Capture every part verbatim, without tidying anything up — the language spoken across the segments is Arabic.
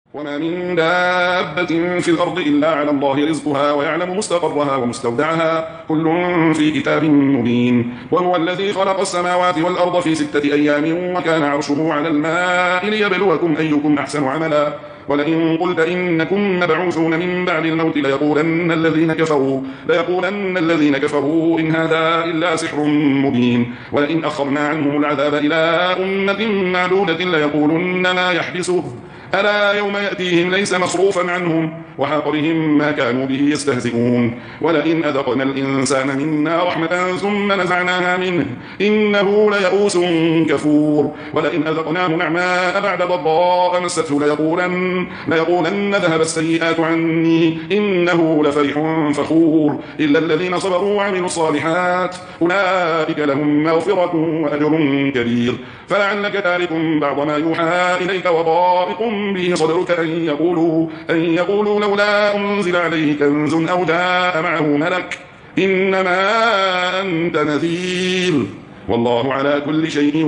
وما من دابة في الأرض إلا على الله رزقها ويعلم مستقرها ومستودعها كل في كتاب مبين. وهو الذي خلق السماوات والأرض في ستة أيام وكان عرشه على الماء ليبلوكم أيكم أحسن عملا. ولئن قلت إنكم مبعوثون من بعد الموت ليقولن الذين كفروا ليقولن الذين كفروا إن هذا إلا سحر مبين. ولئن أخرنا عنهم العذاب إلى أمة معدودة ليقولن ما يحبسه ألا يوم يأتيهم ليس مصروفا عنهم وحاق بهم ما كانوا به يستهزئون. ولئن أذقنا الإنسان منا رحمة ثم نزعناها منه إنه ليئوس كفور. ولئن أذقناه نعماء بعد ضراء مسته ليقولن, ليقولن ذهب السيئات عني إنه لفرح فخور. إلا الذين صبروا وعملوا الصالحات أولئك لهم مغفرة وأجر كبير. فلعلك تارك بعض ما يوحى إليك وضائق به صدرك أن يقولوا, أن يقولوا لولا أنزل عليه كنز أو جاء معه ملك إنما أنت نذير والله على كل شيء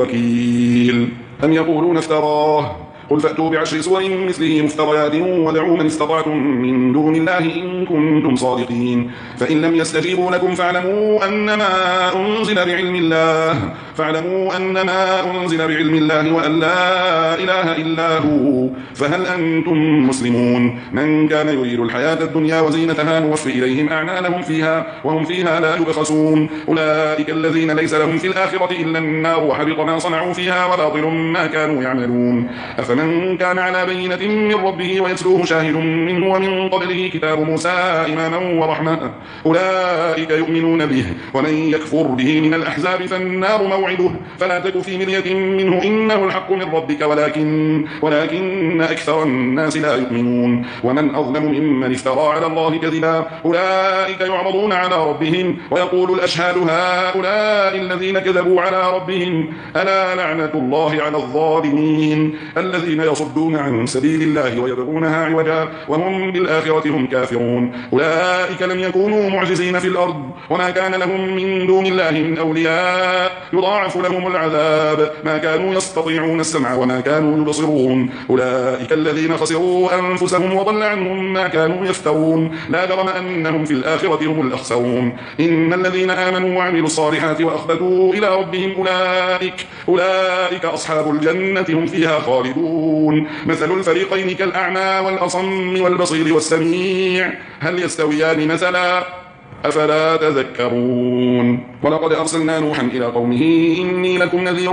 وكيل. أم يقولون افتراه قل فأتوا بعشر سور مثله مفتريات ودعوا من استطعتم من دون الله إن كنتم صادقين. فإن لم يستجيبوا لكم فاعلموا أنما أنزل بعلم الله فاعلموا أنما أنزل بعلم الله وأن لا إله إلا هو فهل أنتم مسلمون. من كان يريد الحياة الدنيا وزينتها نوفي إليهم أعمالهم فيها وهم فيها لا يبخسون. أولئك الذين ليس لهم في الآخرة إلا النار وحبط ما صنعوا فيها وباطل ما كانوا يعملون. أفمن كان على بينة من ربه ويتلوه شاهد منه ومن قبله كتاب موسى إماما ورحمة أولئك يؤمنون به. ومن يكفر به من الأحزاب فالنار موعده فلا تك في مرية منه إنه الحق من ربك ولكن, ولكن أكثر الناس لا يؤمنون. ومن أظلم ممن افترى على الله كذبا أولئك يعرضون على ربهم ويقول الأشهاد هؤلاء الذين كذبوا على ربهم ألا لعنة الله على الظالمين الذين يصدون عن سبيل الله ويبغونها عوجا وهم بالآخرة هم كافرون. أولئك لم يكونوا معجزين في الأرض وما كان لهم من دون الله من أولياء يضاعف لهم العذاب ما كانوا يستطيعون السمع وما كانوا يبصرون. أولئك الذين خسروا أنفسهم وضل عنهم ما كانوا يفترون لا جرم أنهم في الآخرة هم الأخسرون. إن الذين آمنوا وعملوا الصالحات وأخبتوا إلى ربهم أولئك, أولئك أصحاب الجنة هم فيها خالدون. مثل الفريقين كالأعمى والأصم والبصير والسميع هل يستويان مثلا أفلا تذكرون. ولقد أرسلنا نوحا إلى قومه إني لكم نذير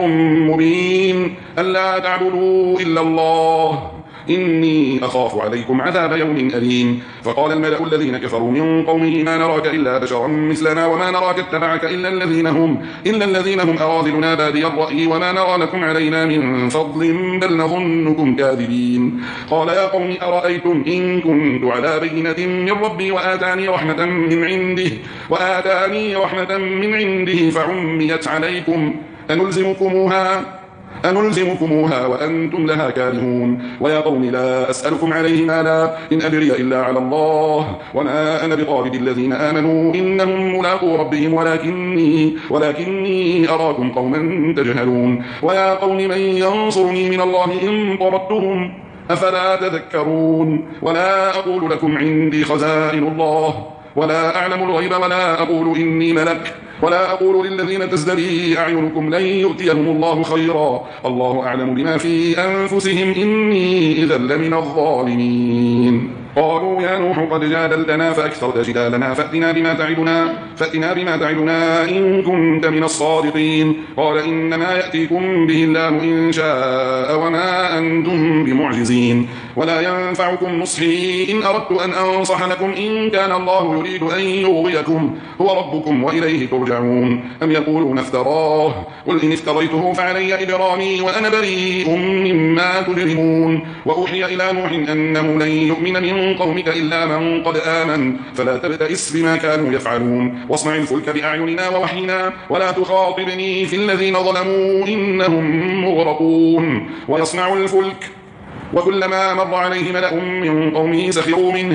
مبين ألا تعبدوا إلا الله إني أخاف عليكم عذاب يوم أليم. فقال الملأ الذين كفروا من قومه ما نراك إلا بشرا مثلنا وما نراك اتبعك إلا الذين هم, إلا الذين هم أراذلنا بادي الرأي وما نرى لكم علينا من فضل بل نظنكم كاذبين. قال يا قوم أرأيتم إن كنت على بينة من ربي وآتاني رحمة من عنده, وآتاني رحمة من عنده فعميت عليكم أنلزمكموها أنلزمكموها وأنتم لها كارهون. ويا قوم لا أسألكم عليه مالا إن أجري إلا على الله وما أنا بطارد الذين آمنوا إنهم ملاقو ربهم ولكني, ولكني أراكم قوما تجهلون. ويا قوم من ينصرني من الله إن طردتهم أفلا تذكرون. ولا أقول لكم عندي خزائن الله ولا أعلم الغيب ولا أقول إني ملك ولا أقول للذين تزدري أعينكم لن يؤتيهم الله خيرا الله أعلم بما في أنفسهم إني إذا لمن الظالمين. قالوا يا نوح قد جادلتنا فأكثرت جدالنا فأتنا بما تعدنا, فأتنا بما تعدنا إن كنت من الصادقين. قال إنما يأتيكم به الله إن شاء وما أنتم بمعجزين. ولا ينفعكم نصحي إن أردت أن أنصح لكم إن كان الله يريد أن يغويكم هو ربكم وإليه ترجعون. أم يقولون افتراه قل إن افتريته فعلي إجرامي وأنا بريء مما تجرمون. وأوحي إلى نوح أنه لن يؤمن من قومك إلا من قد آمن فلا تبتئس بما كانوا يفعلون. واصنع الفلك بأعيننا ووحينا ولا تخاطبني في الذين ظلموا إنهم مغرقون. ويصنع الفلك وكلما مر عليه ملأ من قومه سخروا منه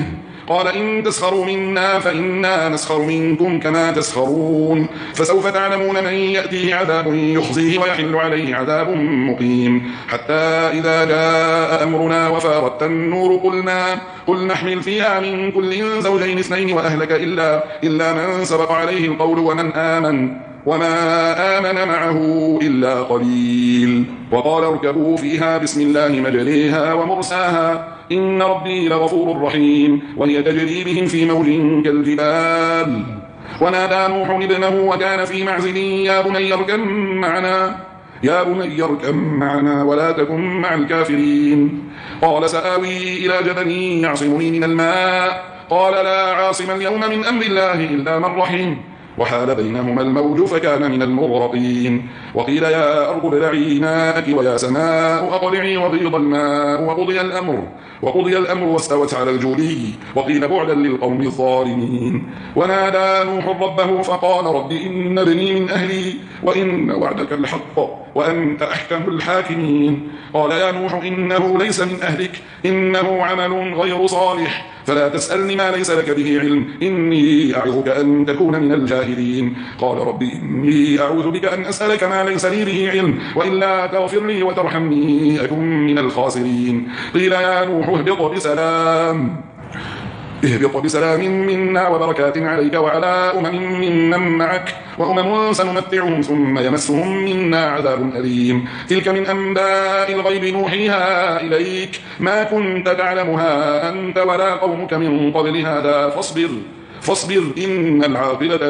قال إن تسخروا منا فإنا نسخر منكم كما تسخرون فسوف تعلمون من يأتيه عذاب يخزيه ويحل عليه عذاب مقيم حتى إذا جاء أمرنا وفارت النور قلنا قل نحمل فيها من كل زوجين اثنين وأهلك إلا, إلا من سبق عليه القول ومن آمن وما آمن معه إلا قليل وقال اركبوا فيها بسم الله مجريها ومرساها إن ربي لغفور رحيم وهي تجري بهم في موج كالجبال ونادى نوح ابنه وكان في معزل يا بني اركب معنا يا بني اركب معنا ولا تكن مع الكافرين قال سآوي إلى جبل يعصمني من الماء قال لا عاصم اليوم من أمر الله إلا من رحم وحال بينهما الموج فكان من المغرقين وقيل يا أرض ابلعي ماءك ويا سماء أقلعي وغيض الماء وقضي الأمر وقضي الأمر واستوت على الجودي وقيل بعدا للقوم الظالمين ونادى نوح ربه فقال رب إن ابني من أهلي وإن وعدك الحق وأنت أحكم الحاكمين قال يا نوح إنه ليس من أهلك إنه عمل غير صالح فلا تسألني ما ليس لك به علم إني أعظك أن تكون من الجاهلين قال رب إني أعوذ بك أن أسألك ما ليس لي به علم وإلا تغفر لي وترحمني أكن من الخاسرين قيل يا نوح اهبط بسلام اهبط بسلام منا وبركات عليك وعلى أمم ممن معك وأمم سنمتعهم ثم يمسهم منا عذاب أليم تلك من أنباء الغيب نوحيها إليك ما كنت تعلمها أنت ولا قومك من قبل هذا فاصبر فاصبر إن العاقبة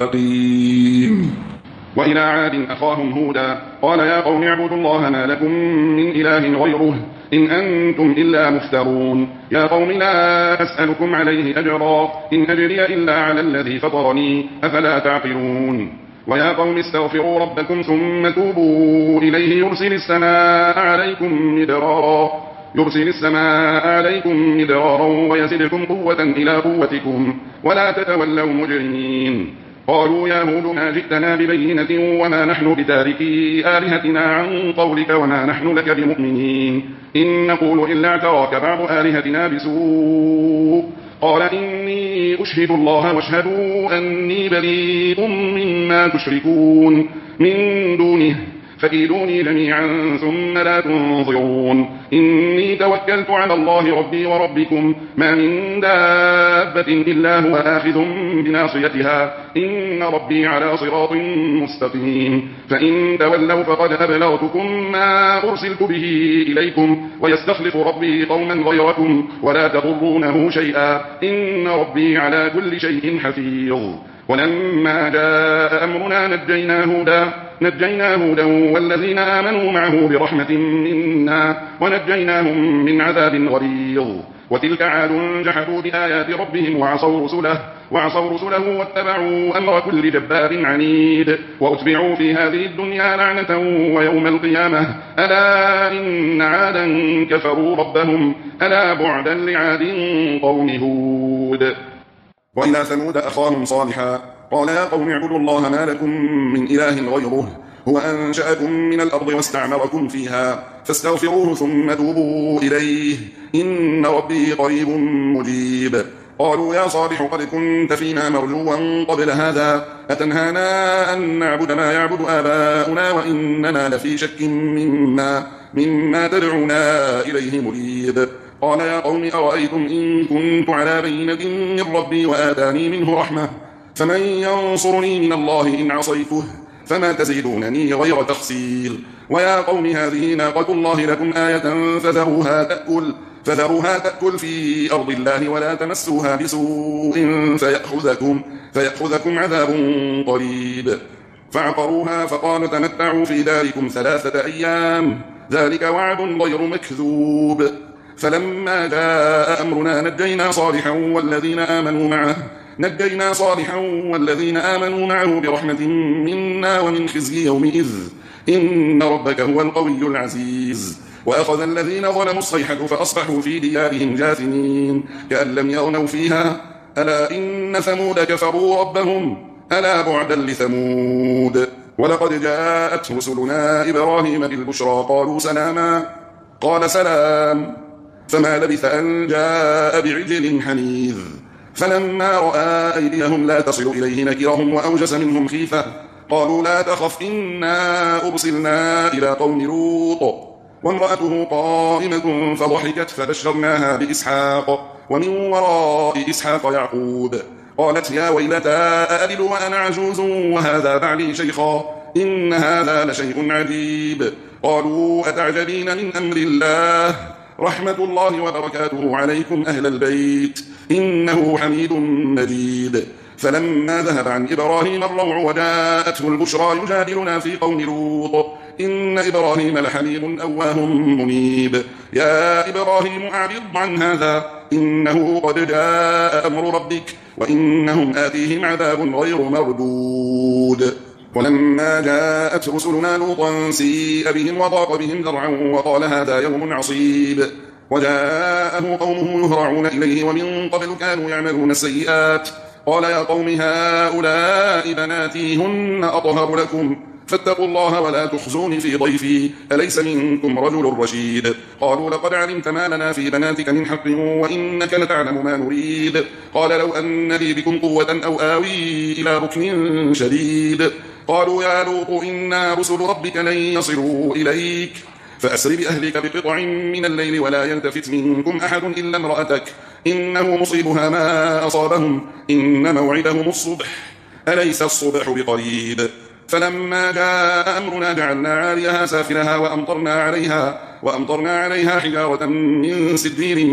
للمتقين وإلى عاد أخاهم هودا قال يا قوم اعبدوا الله ما لكم من إله غيره إن أنتم إلا مفترون يا قوم لا أسألكم عليه أجرا إن أجري إلا على الذي فطرني أفلا تعقلون ويا قوم استغفروا ربكم ثم توبوا إليه يرسل السماء عليكم مدرارا يرسل السماء عليكم مدرارا ويزدكم قوة إلى قوتكم ولا تتولوا مجرمين قالوا يا هود ما جئتنا ببينة وما نحن بتاركي آلهتنا عن قولك وما نحن لك بمؤمنين إن نقول إلا اعتراك بعض آلهتنا بسوء قال إني أشهد الله واشهدوا أني بريء مما تشركون من دونه فكيدوني جميعا ثم لا تنظرون إني توكلت على الله ربي وربكم ما من دابة إلا هو آخذ بناصيتها إن ربي على صراط مستقيم فإن تولوا فقد أبلغتكم ما أرسلت به إليكم ويستخلف ربي قوما غيركم ولا تضرونه شيئا إن ربي على كل شيء حفيظ ولما جاء أمرنا نجينا هودا نجينا هودا والذين آمنوا معه برحمة منا ونجيناهم من عذاب غليظ وتلك عاد جحدوا بآيات ربهم وعصوا رسله وعصوا رسله واتبعوا أمر كل جبار عنيد وأتبعوا في هذه الدنيا لعنة ويوم القيامة ألا إن عادا كفروا ربهم ألا بعدا لعاد قوم هود وإلى ثمود أخاهم صالحا قال يا قوم اعبدوا الله ما لكم من إله غيره هو أنشأكم من الأرض واستعمركم فيها فاستغفروه ثم توبوا إليه إن ربي قريب مجيب قالوا يا صالح قد كنت فينا مرجوا قبل هذا أتنهانا أن نعبد ما يعبد آباؤنا وإننا لفي شك مما, مما تدعونا إليه مريب قال يا قوم أرأيتم إن كنت على بينة من ربي وآتاني منه رحمة فمن ينصرني من الله إن عصيته فما تزيدونني غير تخسير ويا قوم هذه ناقة الله لكم آية فذروها تأكل, فذروها تأكل في أرض الله ولا تمسوها بسوء فيأخذكم, فيأخذكم عذاب قريب فعقروها فقالوا تمتعوا في داركم ثلاثة أيام ذلك وعد غير مكذوب فلما جاء أمرنا نجينا صالحا والذين آمنوا معه نجينا صالحا والذين آمنوا معه برحمة منا ومن خزي يومئذ إن ربك هو القوي العزيز وأخذ الذين ظلموا الصيحة فأصبحوا في ديارهم جاثمين كأن لم يغنوا فيها ألا إن ثمود كفروا ربهم ألا بعدا لثمود ولقد جاءت رسلنا إبراهيم بالبشرى قالوا سلاما قال سلام فما لبث أن جاء بعجل حنيذ. فلما رأى أيديهم لا تصل إليه نكرهم وأوجس منهم خيفة. قالوا لا تخف إنا أرسلنا إلى قوم لوط وامرأته قائمة فضحكت فبشرناها بإسحاق ومن وراء إسحاق يعقوب. قالت يا ويلتى أألد وأنا عجوز وهذا بعلي شيخا إن هذا لشيء عجيب. قالوا أتعجبين من أمر الله رحمة الله وبركاته عليكم أهل البيت إنه حميد مجيد. فلما ذهب عن إبراهيم الروع وجاءته البشرى يجادلنا في قوم لوط إن إبراهيم لحليم أواه منيب. يا إبراهيم أعرض عن هذا إنه قد جاء أمر ربك وإنهم آتيهم عذاب غير مردود. ولما جاءت رسلنا لوطا سيء بهم وضاق بهم ذرعا وقال هذا يوم عصيب. وجاءه قومه يهرعون إليه ومن قبل كانوا يعملون السيئات. قال يا قوم هؤلاء بناتي هن أطهر لكم فاتقوا الله ولا تخزوني في ضيفي أليس منكم رجل رشيد. قالوا لقد علمت ما لنا في بناتك من حق وإنك لتعلم ما نريد. قال لو أن لي بكم قوة أو آوي إلى ركن شديد. قالوا يا لوط إنا رسل ربك لن يصلوا إليك فأسر بأهلك بقطع من الليل ولا يلتفت منكم أحد إلا امرأتك إنه مصيبها ما أصابهم إن موعدهم الصبح أليس الصبح بقريب. فلما جاء أمرنا جعلنا عاليها سافلها وأمطرنا عليها, وأمطرنا عليها حجارة من سدير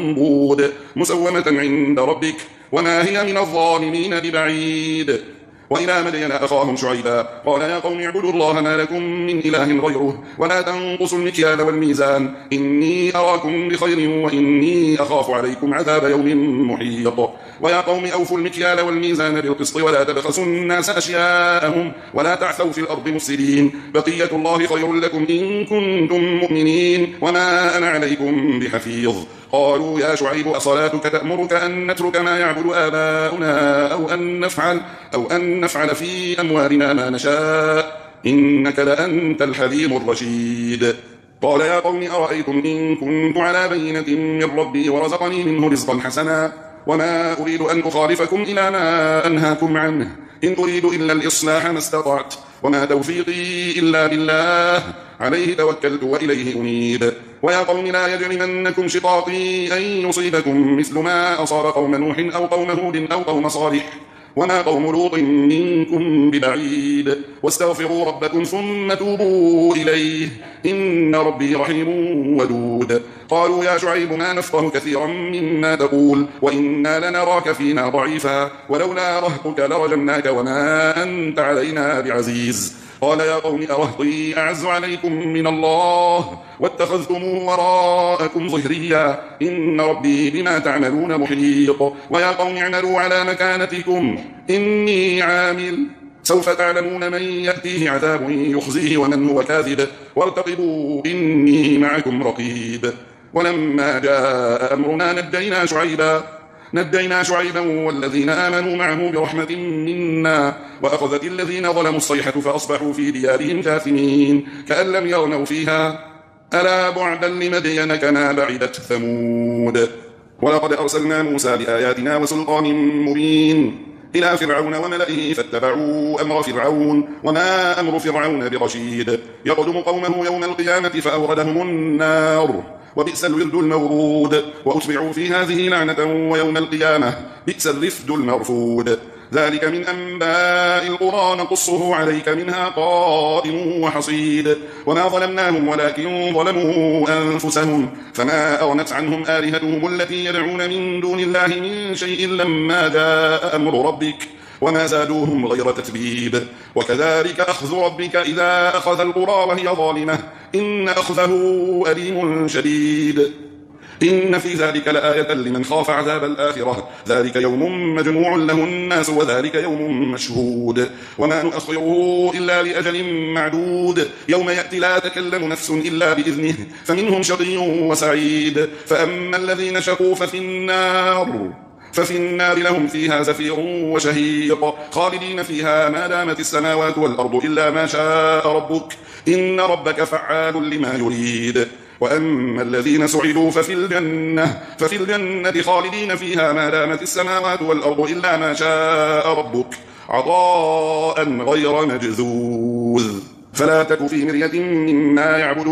منضود مسومة عند ربك وما هي من الظالمين ببعيد. وإلى مدين أخاهم شعيبا قال يا قوم اعبدوا الله ما لكم من إله غيره ولا تنقصوا المكيال والميزان إني أراكم بخير وإني أخاف عليكم عذاب يوم محيط. ويا قوم أوفوا المكيال والميزان بالقسط ولا تبخسوا الناس أشياءهم ولا تعثوا في الأرض مفسدين بقية الله خير لكم إن كنتم مؤمنين وما أنا عليكم بحفيظ. قالوا يا شعيب أصلاتك تأمرك أن نترك ما يعبد آباؤنا أو أن نفعل, أو أن نفعل في أموالنا ما نشاء إنك لأنت الحليم الرشيد. قال يا قوم أرأيتم إن كنت على بينة من ربي ورزقني منه رزقا حسنا وما أريد أن أخالفكم إلى ما أنهاكم عنه إن أريد إلا الإصلاح ما استطعت وما توفيقي إلا بالله عليه توكلت وإليه أنيب. ويا قوم لا يجرمنكم شقاقي أن يصيبكم مثل ما أصاب قوم نوح أو قوم هود أو قوم صالح وما قوم لوط منكم ببعيد واستغفروا ربكم ثم توبوا إليه إن ربي رحيم ودود. قالوا يا شعيب ما نفقه كثيرا مما تقول وإنا لنراك فينا ضعيفا ولولا رهطك لرجمناك وما أنت علينا بعزيز. قال يا قوم أرهطي أعز عليكم من الله واتخذتموه وراءكم ظهريا إن ربي بما تعملون محيط. ويا قوم اعملوا على مكانتكم إني عامل سوف تعلمون من يأتيه عذاب يخزيه ومن هو كاذب وارتقبوا إني معكم رقيب. ولما جاء أمرنا نجينا شعيبا نجينا شعيبا والذين آمنوا معه برحمة منا وأخذت الذين ظلموا الصيحة فأصبحوا في ديارهم جاثمين كأن لم يغنوا فيها ألا بعدا لمدين كما بعدت ثمود. ولقد أرسلنا موسى بآياتنا وسلطان مبين إلى فرعون وملئه فاتبعوا أمر فرعون وما أمر فرعون برشيد يقدم قومه يوم القيامة فأوردهم النار وبئس الورد المورود وأتبعوا في هذه لعنة ويوم القيامة بئس الرفد المرفود. ذلك من أنباء القرى نقصه عليك منها قائم وحصيد. وما ظلمناهم ولكن ظلموا أنفسهم فما أغنت عنهم آلهتهم التي يدعون من دون الله من شيء لما جاء أمر ربك وما زادوهم غير تتبيب. وكذلك أخذ ربك إذا أخذ القرى وهي ظالمة إن أخذه أليم شديد. إن في ذلك لآية لمن خاف عذاب الآخرة ذلك يوم مجموع له الناس وذلك يوم مشهود وما نؤخره إلا لأجل معدود يوم يأتي لا تكلم نفس إلا بإذنه فمنهم شقي وسعيد. فأما الذين شقوا ففي النار ففي النار لهم فيها زفير وشهيق خالدين فيها ما دامت السماوات والأرض إلا ما شاء ربك إن ربك فعال لما يريد. وأما الذين سعدوا ففي الجنة, ففي الجنة خالدين فيها ما دامت السماوات والأرض إلا ما شاء ربك عطاء غير مجذوذ. فلا تك في مرية مما يعبد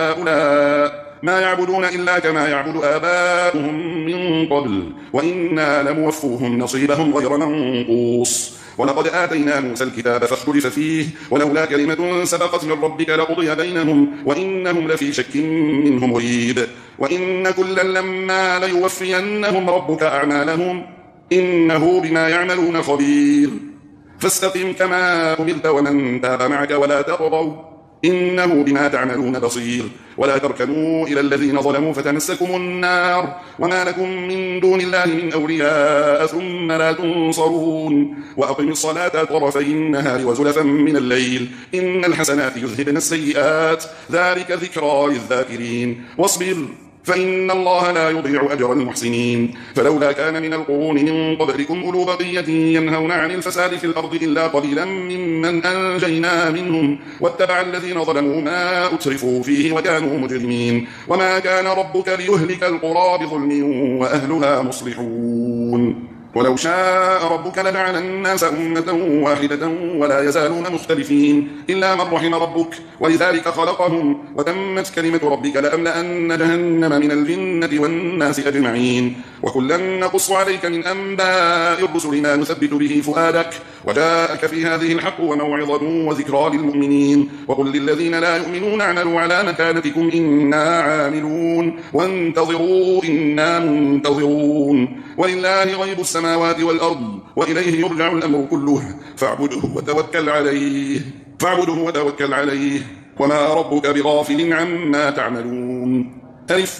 هؤلاء، ما يعبدون إلا كما يعبد آباؤهم من قبل، وإنا لموفوهم نصيبهم غير منقوص. ولقد آتينا موسى الكتاب فاختلف فيه، ولولا كلمة سبقت من ربك لقضي بينهم وإنهم لفي شك منه مريب. وإن كلا لما ليوفينهم ربك أعمالهم إنه بما يعملون خبير. فاستقم كما أمرت ومن تاب معك ولا تطغوا إنه بما تعملون بصير. ولا تركنوا إلى الذين ظلموا فتمسكم النار وما لكم من دون الله من أولياء ثم لا تنصرون. وأقم الصلاة طرفي النهار وزلفا من الليل إن الحسنات يذهبن السيئات ذلك ذكرى للذاكرين. واصبر فإن الله لا يضيع أجر المحسنين. فلولا كان من القرون من قبلكم أولو بقية ينهون عن الفساد في الأرض إلا قليلا ممن أنجينا منهم واتبع الذين ظلموا ما أترفوا فيه وكانوا مجرمين. وما كان ربك ليهلك القرى بظلم وأهلها مصلحون. ولو شاء ربك لجعل الناس أمة واحدة ولا يزالون مختلفين إلا من رحم ربك ولذلك خلقهم وتمت كلمة ربك لأملأن جهنم من الجنة والناس أجمعين. وكلا نقص عليك من أنباء الرسل ما نثبت به فؤادك وجاءك في هذه الحق وموعظة وذكرى للمؤمنين. وقل للذين لا يؤمنون اعملوا على مكانتكم إنا عاملون وانتظروا إنا منتظرون. ولله غيب السماوات والأرض وإليه يرجع الأمر كله فاعبده وتوكل عليه فاعبده وتوكل عليه وما ربك بغافل عما تعملون. ألف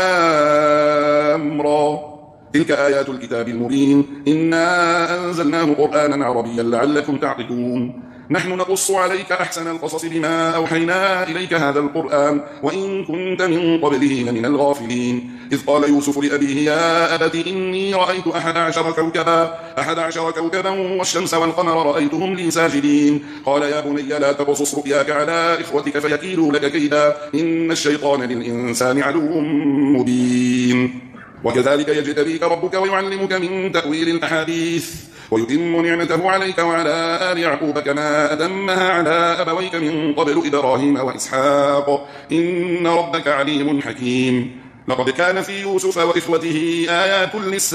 لام را تلك آيات الكتاب المبين إنا أنزلناه قرآنا عربيا لعلكم تعقلون. نحن نقص عليك أحسن القصص بما أوحينا إليك هذا القرآن وإن كنت من قبله لمن الغافلين. إذ قال يوسف لأبيه يا أبت إني رأيت أحد عشر كوكبا أحد عشر كوكبا والشمس والقمر رأيتهم لي ساجدين. قال يا بني لا تقصص رؤياك على إخوتك فيكيدوا لك كيدا إن الشيطان للإنسان عدو مبين. وكذلك يجتبيك ربك ويعلمك من تأويل الأحاديث ويتم نعمته عليك وعلى آل يعقوب كما أتمها على أبويك من قبل إبراهيم وإسحاق إن ربك عليم حكيم. لقد كان في يوسف وإخوته آيات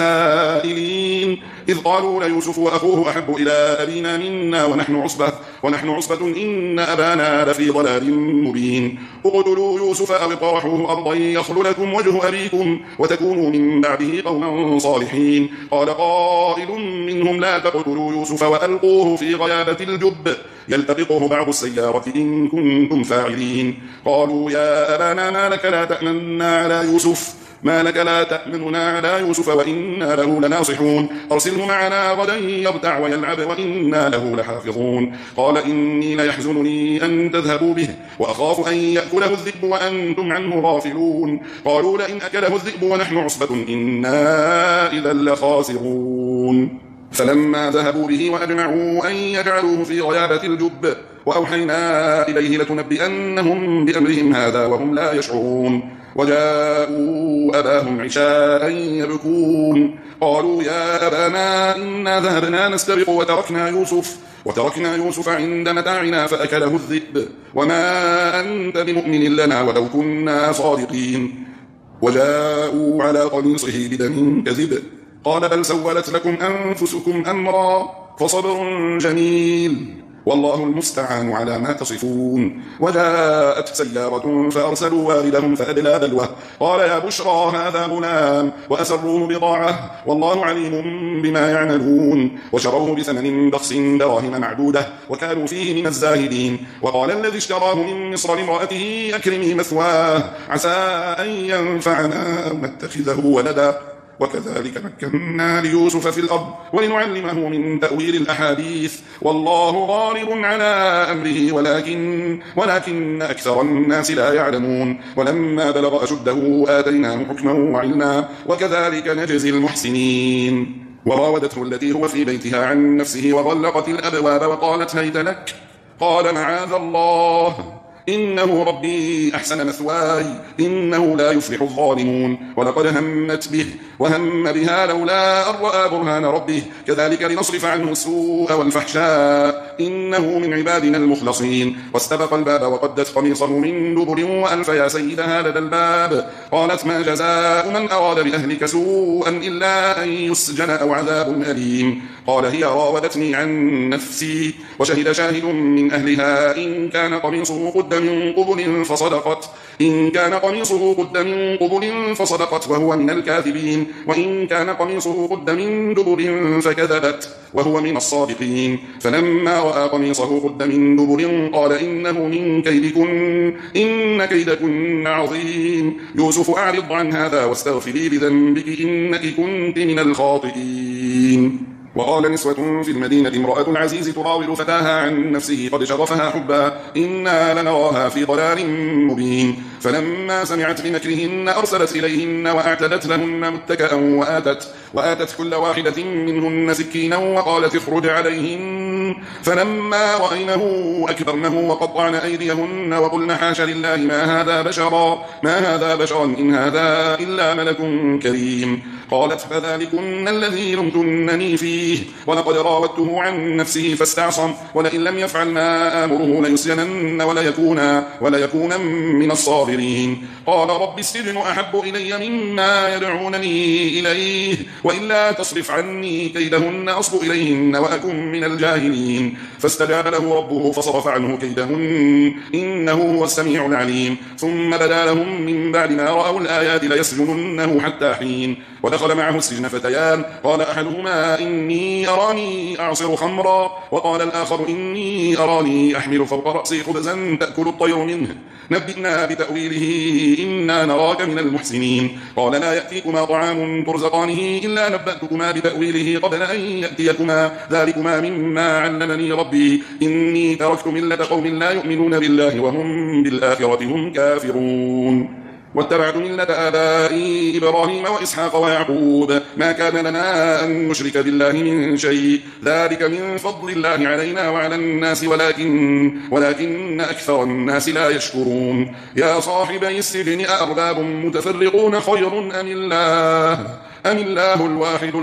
للسائلين إذ قالوا ليوسف وأخوه أحب إلى أبينا منا ونحن عصبة ونحن عصبة إن أبانا لفي ضلال مبين. اقتلوا يوسف أو اطرحوه أرضا يخل لكم وجه أبيكم وتكونوا من بعده قوما صالحين. قال قائل منهم لا تقتلوا يوسف وألقوه في غيابة الجب يلتقطه بعض السيارة إن كنتم فاعلين. قالوا يا أبانا ما لك لا تأمنا على يوسف ما لك لا تأمننا على يوسف وإنا له لناصحون أرسله معنا غدا يرتع ويلعب وإنا له لحافظون. قال إني ليحزنني أن تذهبوا به وأخاف أن يأكله الذئب وأنتم عنه غافلون. قالوا لئن أكله الذئب ونحن عصبة إنا إذا لخاسرون. فلما ذهبوا به وأجمعوا أن يجعلوه في غيابة الجب وأوحينا إليه لتنبئنهم بأمرهم هذا وهم لا يشعرون. وجاءوا أباهم عشاء يبكون قالوا يا أبانا إنا ذهبنا نستبق وتركنا يوسف وتركنا يوسف عند متاعنا فأكله الذئب وما أنت بمؤمن لنا ولو كنا صادقين. وجاءوا على قميصه بدم كذب قال بل سولت لكم أنفسكم أمرا فصبر جميل والله المستعان على ما تصفون. وجاءت سيارة فأرسلوا واردهم فأدلى دلوه قال يا بشرى هذا غلام وأسروه بضاعة والله عليم بما يعملون. وشروه بثمن بخس دراهم معدودة وكانوا فيه من الزاهدين. وقال الذي اشتراه من مصر لامرأته أكرمي مثواه عسى أن ينفعنا أو نتخذه ولدا وكذلك مكنا ليوسف في الأرض ولنعلمه من تأويل الأحاديث والله غالب على أمره ولكن, ولكن أكثر الناس لا يعلمون. ولما بلغ أشده آتيناه حكما وعلما وكذلك نجزي المحسنين. وراودته التي هو في بيتها عن نفسه وغلقت الأبواب وقالت هيت لك قال معاذ الله إنه ربي أحسن مثواي إنه لا يفلح الظالمون ولقد همت به وهم بها لولا أن رأى برهان ربه كذلك لنصرف عنه السوء والفحشاء إنه من عبادنا المخلصين واستبق الباب وقدت قميصه من دبر وألف يا سيدها لدى الباب قالت ما جزاء من أراد بأهلك سوءا إلا أن يسجن أو عذاب أليم قال هي راودتني عن نفسي وشهد شاهد من أهلها إن كان قميصه قد من قبل فصدقت إن كان قميصه قد من قبل فصدقت وهو من الكاذبين وإن كان قميصه قد من دبر فكذبت وهو من الصادقين فلما رأى قميصه قد من دبر قال إنه من كيدكن إن كيدكن عظيم يوسف أعرض عن هذا واستغفري لذنبك إنك كنت من الخاطئين وقال نسوة في المدينة امرأة العزيز تراود فتاها عن نفسه قد شغفها حبا إنا لنراها في ضلال مبين فلما سمعت بمكرهن أرسلت إليهن وأعتدت لهن متكأ وآتت, وآتت كل واحدة منهن سكينا وقالت اخرج عليهن فلما رأينه أكبرنه وقطعن أيديهن وقلن حاش لله ما هذا بشرا ما هذا بشرا إن هذا إلا ملك كريم قالت فذلكن الذي لمتنني فيه ولقد راودته عن نفسه فاستعصم ولئن لم يفعل ما آمره ليسجنن وليكون, وليكون من الصاغرين قال رب السجن أحب إلي مما يدعونني إليه وإلا تصرف عني كيدهن أصب إليهن وأكن من الجاهلين فاستجاب له ربه فصرف عنه كيدهن إنه هو السميع العليم ثم بدا لهم من بعد ما رأوا الآيات ليسجننه حتى حين ودخل معه السجن فتيان قال أحدهما إني أراني أعصر خمرا وقال الآخر إني أراني أحمل فوق رأسي خبزا تأكل الطير منه نبئنا بتأويله إنا نراك من المحسنين قال لا يأتيكما طعام ترزقانه إلا نبأتكما بتأويله قبل أن يأتيكما ذلكما مما علمني ربي إني تركت ملة قوم لا يؤمنون بالله وهم بالآخرة هم كافرون واتبعت ملة آبائي إبراهيم وإسحاق ويعقوب ما كان لنا أن نشرك بالله من شيء ذلك من فضل الله علينا وعلى الناس ولكن, ولكن أكثر الناس لا يشكرون يا صاحبي السجن أأرباب متفرقون خير أم الله, أم الله الواحد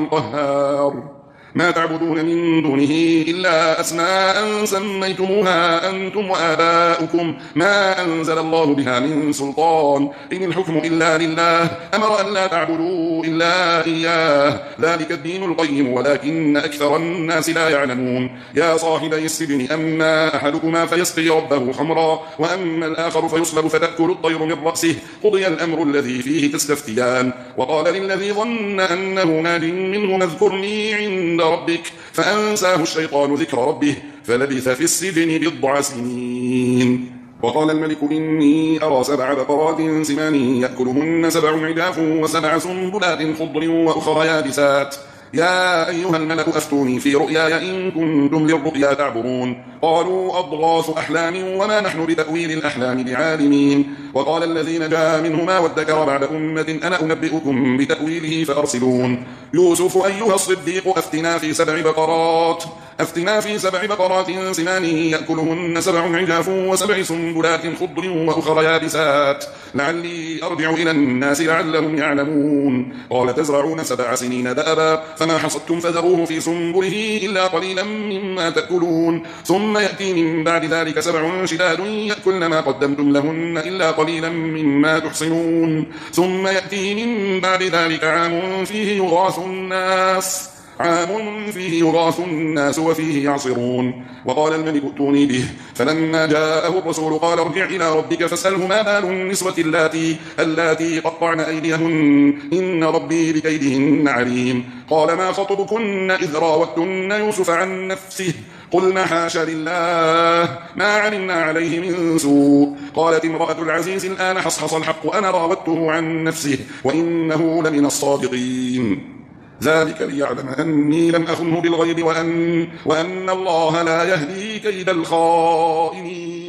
القهار ما تعبدون من دونه إلا أسماء سميتموها أنتم وآباؤكم ما أنزل الله بها من سلطان إن الحكم إلا لله أمر أن لا تعبدوا إلا إياه ذلك الدين القيم ولكن أكثر الناس لا يعلمون يا صاحبي السجن أما أحدكما فيسقي ربه خمرا وأما الآخر فيصلب فتأكل الطير من رأسه قضي الأمر الذي فيه تستفتيان وقال للذي ظن أنه ناج منه اذكرني عند ربك فأنساه الشيطان ذكر ربه فلبث في السجن بضع سنين وقال الملك إني أرى سبع بقرات سمان يأكلهن سبع عجاف وسبع سنبلات خضر وأخرى يابسات يا أيها الملك أفتوني في رؤياي إن كنتم للرؤيا تعبرون قالوا أضغاث أحلام وما نحن بتأويل الأحلام بعالمين وقال الذي نجا منهما وادكر بعد أمة أنا أنبئكم بتأويله فأرسلون يوسف أيها الصديق أفتنا في سبع بقرات أفتنا في سبع بقرات سمان يأكلهن سبع عجاف وسبع سنبلات خضر وأخرى يابسات لعلي أرجع إلى الناس لعلهم يعلمون قال تزرعون سبع سنين دأبا فما حصدتم فذروه في سنبله إلا قليلا مما تأكلون ثم يأتي من بعد ذلك سبع شداد يأكلن ما قدمتم لهن إلا قليلا مما تحصنون ثم يأتي من بعد ذلك عام فيه يغاث الناس عام فيه يغاث الناس وفيه يعصرون وقال الملك ائتوني به فلما جاءه الرسول قال ارجع إلى ربك فاسأله ما بال النسوة اللاتي, اللاتي قطعن أيديهن إن ربي بكيدهن عليم قال ما خطبكن إذ راوتن يوسف عن نفسه قلنا حاش لله ما علمنا عليه من سوء قالت امرأة العزيز الآن حصحص الحق أنا راودته عن نفسه وإنه لمن الصادقين ذلك ليعلم أني لم أخنه بالغيب وأن, وأن الله لا يهدي كيد الخائنين